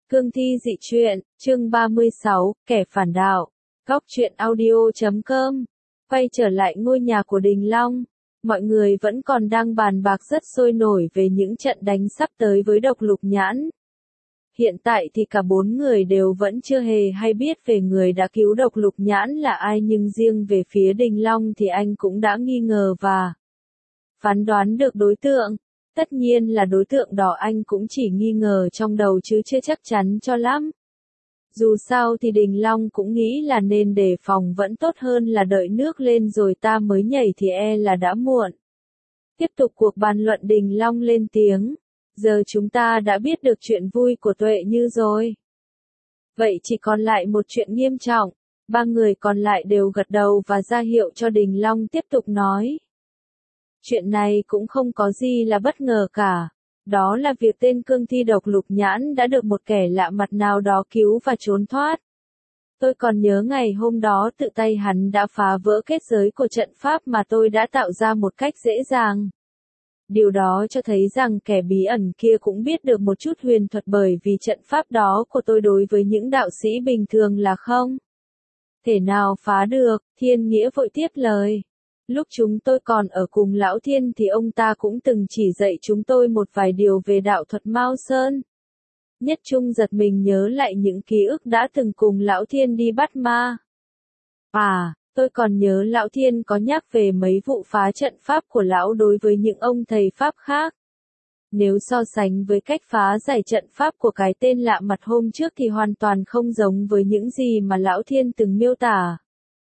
Cương thi dị truyện, chương 36, kẻ phản đạo. Góc truyện audio.com. Quay trở lại ngôi nhà của Đình Long. Mọi người vẫn còn đang bàn bạc rất sôi nổi về những trận đánh sắp tới với Độc Lục Nhãn. Hiện tại thì cả bốn người đều vẫn chưa hề hay biết về người đã cứu Độc Lục Nhãn là ai, nhưng riêng về phía Đình Long thì anh cũng đã nghi ngờ và phán đoán được đối tượng. Tất nhiên là đối tượng đó anh cũng chỉ nghi ngờ trong đầu chứ chưa chắc chắn cho lắm. Dù sao thì Đình Long cũng nghĩ là nên đề phòng vẫn tốt hơn là đợi nước lên rồi ta mới nhảy thì e là đã muộn. Tiếp tục cuộc bàn luận, Đình Long lên tiếng. Giờ chúng ta đã biết được chuyện vui của Tuệ Như rồi. Vậy chỉ còn lại một chuyện nghiêm trọng. Ba người còn lại đều gật đầu và ra hiệu cho Đình Long tiếp tục nói. Chuyện này cũng không có gì là bất ngờ cả. Đó là việc tên cương thi Độc Lục Nhãn đã được một kẻ lạ mặt nào đó cứu và trốn thoát. Tôi còn nhớ ngày hôm đó tự tay hắn đã phá vỡ kết giới của trận pháp mà tôi đã tạo ra một cách dễ dàng. Điều đó cho thấy rằng kẻ bí ẩn kia cũng biết được một chút huyền thuật, bởi vì trận pháp đó của tôi đối với những đạo sĩ bình thường là không thể nào phá được. Thiên Nghĩa vội tiếp lời. Lúc chúng tôi còn ở cùng Lão Thiên thì ông ta cũng từng chỉ dạy chúng tôi một vài điều về đạo thuật Mao Sơn. Nhất Trung giật mình nhớ lại những ký ức đã từng cùng Lão Thiên đi bắt ma. Tôi còn nhớ Lão Thiên có nhắc về mấy vụ phá trận pháp của Lão đối với những ông thầy Pháp khác. Nếu so sánh với cách phá giải trận pháp của cái tên lạ mặt hôm trước thì hoàn toàn không giống với những gì mà Lão Thiên từng miêu tả.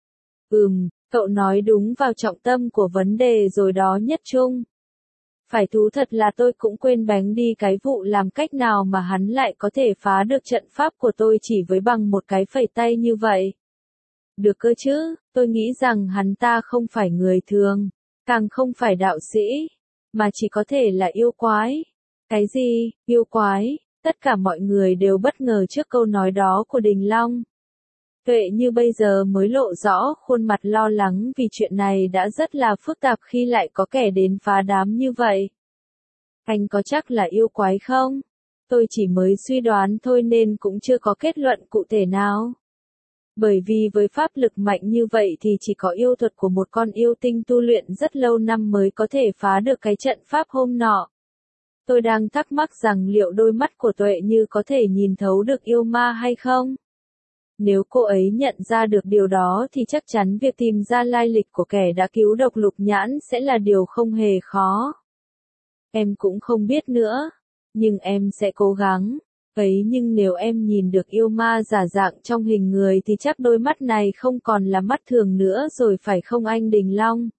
Cậu nói đúng vào trọng tâm của vấn đề rồi đó Nhất Trung. Phải thú thật là tôi cũng quên bén đi cái vụ làm cách nào mà hắn lại có thể phá được trận pháp của tôi chỉ với bằng một cái phẩy tay như vậy. Được cơ chứ, tôi nghĩ rằng hắn ta không phải người thường, càng không phải đạo sĩ, mà chỉ có thể là yêu quái. Cái gì, yêu quái? Tất cả mọi người đều bất ngờ trước câu nói đó của Đình Long. Tuệ Như bây giờ mới lộ rõ khuôn mặt lo lắng vì chuyện này đã rất là phức tạp khi lại có kẻ đến phá đám như vậy. Anh có chắc là yêu quái không? Tôi chỉ mới suy đoán thôi nên cũng chưa có kết luận cụ thể nào. Bởi vì với pháp lực mạnh như vậy thì chỉ có yêu thuật của một con yêu tinh tu luyện rất lâu năm mới có thể phá được cái trận pháp hôm nọ. Tôi đang thắc mắc rằng liệu đôi mắt của Tuệ Như có thể nhìn thấu được yêu ma hay không? Nếu cô ấy nhận ra được điều đó thì chắc chắn việc tìm ra lai lịch của kẻ đã cứu Độc Lục Nhãn sẽ là điều không hề khó. Em cũng không biết nữa, nhưng em sẽ cố gắng. Nhưng nếu em nhìn được yêu ma giả dạng trong hình người thì chắc đôi mắt này không còn là mắt thường nữa rồi phải không anh Đình Long?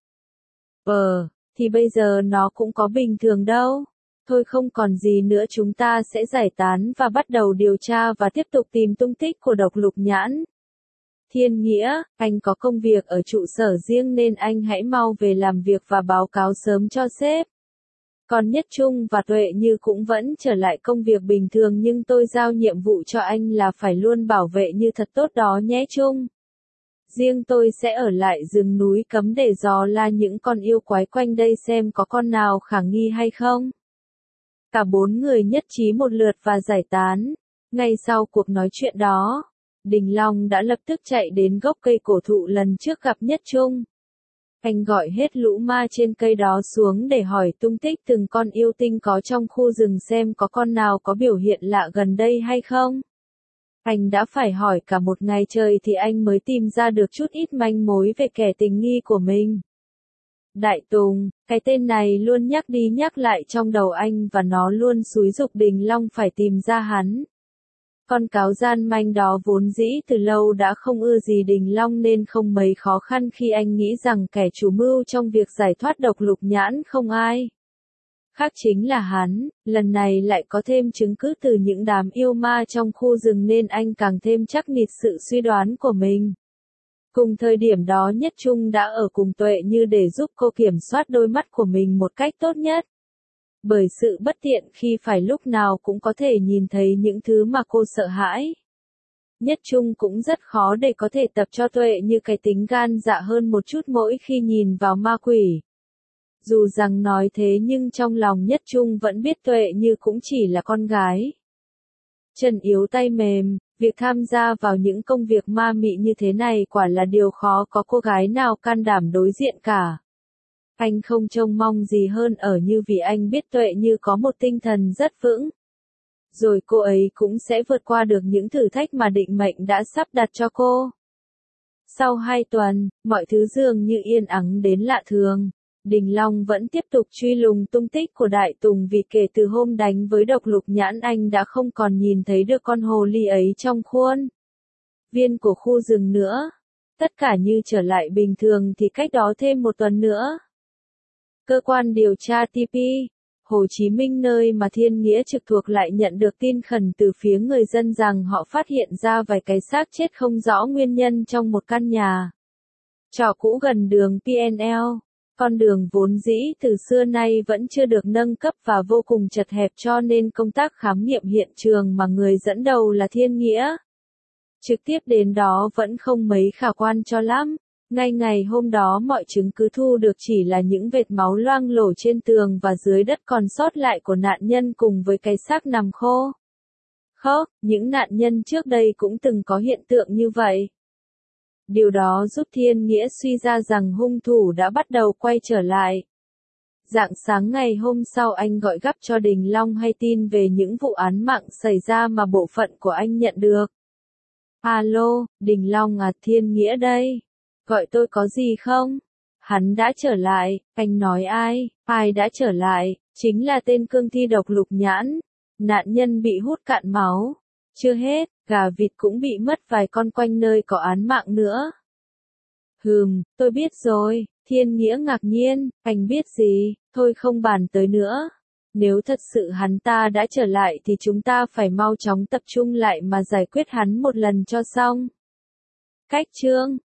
Thì bây giờ nó cũng có bình thường đâu. Thôi không còn gì nữa, chúng ta sẽ giải tán và bắt đầu điều tra và tiếp tục tìm tung tích của Độc Lục Nhãn. Thiên Nghĩa, anh có công việc ở trụ sở riêng nên anh hãy mau về làm việc và báo cáo sớm cho sếp. Còn Nhất Trung và Tuệ Như cũng vẫn trở lại công việc bình thường, nhưng tôi giao nhiệm vụ cho anh là phải luôn bảo vệ Như thật tốt đó nhé Trung. Riêng tôi sẽ ở lại rừng núi cấm để dò la những con yêu quái quanh đây xem có con nào khả nghi hay không. Cả bốn người nhất trí một lượt và giải tán. Ngay sau cuộc nói chuyện đó, Đình Long đã lập tức chạy đến gốc cây cổ thụ lần trước gặp Nhất Trung. Anh gọi hết lũ ma trên cây đó xuống để hỏi tung tích từng con yêu tinh có trong khu rừng xem có con nào có biểu hiện lạ gần đây hay không. Anh đã phải hỏi cả một ngày trời thì anh mới tìm ra được chút ít manh mối về kẻ tình nghi của mình. Đại Tùng, cái tên này luôn nhắc đi nhắc lại trong đầu anh và nó luôn xúi giục Đình Long phải tìm ra hắn. Con cáo gian manh đó vốn dĩ từ lâu đã không ưa gì Đình Long nên không mấy khó khăn khi anh nghĩ rằng kẻ chủ mưu trong việc giải thoát Độc Lục Nhãn không ai khác chính là hắn. Lần này lại có thêm chứng cứ từ những đám yêu ma trong khu rừng nên anh càng thêm chắc nịch sự suy đoán của mình. Cùng thời điểm đó Nhất Trung đã ở cùng Tuệ Như để giúp cô kiểm soát đôi mắt của mình một cách tốt nhất. Bởi sự bất tiện khi phải lúc nào cũng có thể nhìn thấy những thứ mà cô sợ hãi. Nhất Trung cũng rất khó để có thể tập cho Tuệ Như cái tính gan dạ hơn một chút mỗi khi nhìn vào ma quỷ. Dù rằng nói thế nhưng trong lòng Nhất Trung vẫn biết Tuệ Như cũng chỉ là con gái. Chân yếu tay mềm, việc tham gia vào những công việc ma mị như thế này quả là điều khó có cô gái nào can đảm đối diện cả. Anh không trông mong gì hơn ở Như vì anh biết Tuệ Như có một tinh thần rất vững. Rồi cô ấy cũng sẽ vượt qua được những thử thách mà định mệnh đã sắp đặt cho cô. Sau 2 tuần, mọi thứ dường như yên ắng đến lạ thường. Đình Long vẫn tiếp tục truy lùng tung tích của Đại Tùng vì kể từ hôm đánh với độc lục nhãn anh đã không còn nhìn thấy được con hồ ly ấy trong khuôn viên của khu rừng nữa. Tất cả như trở lại bình thường thì cách đó thêm 1 tuần nữa. Cơ quan điều tra TP, Hồ Chí Minh nơi mà Thiên Nghĩa trực thuộc lại nhận được tin khẩn từ phía người dân rằng họ phát hiện ra vài cái xác chết không rõ nguyên nhân trong một căn nhà trọ cũ gần đường PNL. Con đường vốn dĩ từ xưa nay vẫn chưa được nâng cấp và vô cùng chật hẹp cho nên công tác khám nghiệm hiện trường mà người dẫn đầu là Thiên Nghĩa trực tiếp đến đó vẫn không mấy khả quan cho lắm. Ngay ngày hôm đó mọi chứng cứ thu được chỉ là những vệt máu loang lổ trên tường và dưới đất còn sót lại của nạn nhân cùng với cái xác nằm khô. Những nạn nhân trước đây cũng từng có hiện tượng như vậy. Điều đó giúp Thiên Nghĩa suy ra rằng hung thủ đã bắt đầu quay trở lại. Rạng sáng ngày hôm sau anh gọi gấp cho Đình Long hay tin về những vụ án mạng xảy ra mà bộ phận của anh nhận được. Alo, Đình Long à, Thiên Nghĩa đây. Gọi tôi có gì không? Hắn đã trở lại, anh nói ai? Ai đã trở lại? Chính là tên cương thi độc lục nhãn. Nạn nhân bị hút cạn máu. Chưa hết, gà vịt cũng bị mất vài con quanh nơi có án mạng nữa. Tôi biết rồi. Thiên Nghĩa ngạc nhiên, anh biết gì? Thôi không bàn tới nữa. Nếu thật sự hắn ta đã trở lại thì chúng ta phải mau chóng tập trung lại mà giải quyết hắn một lần cho xong. Cách chương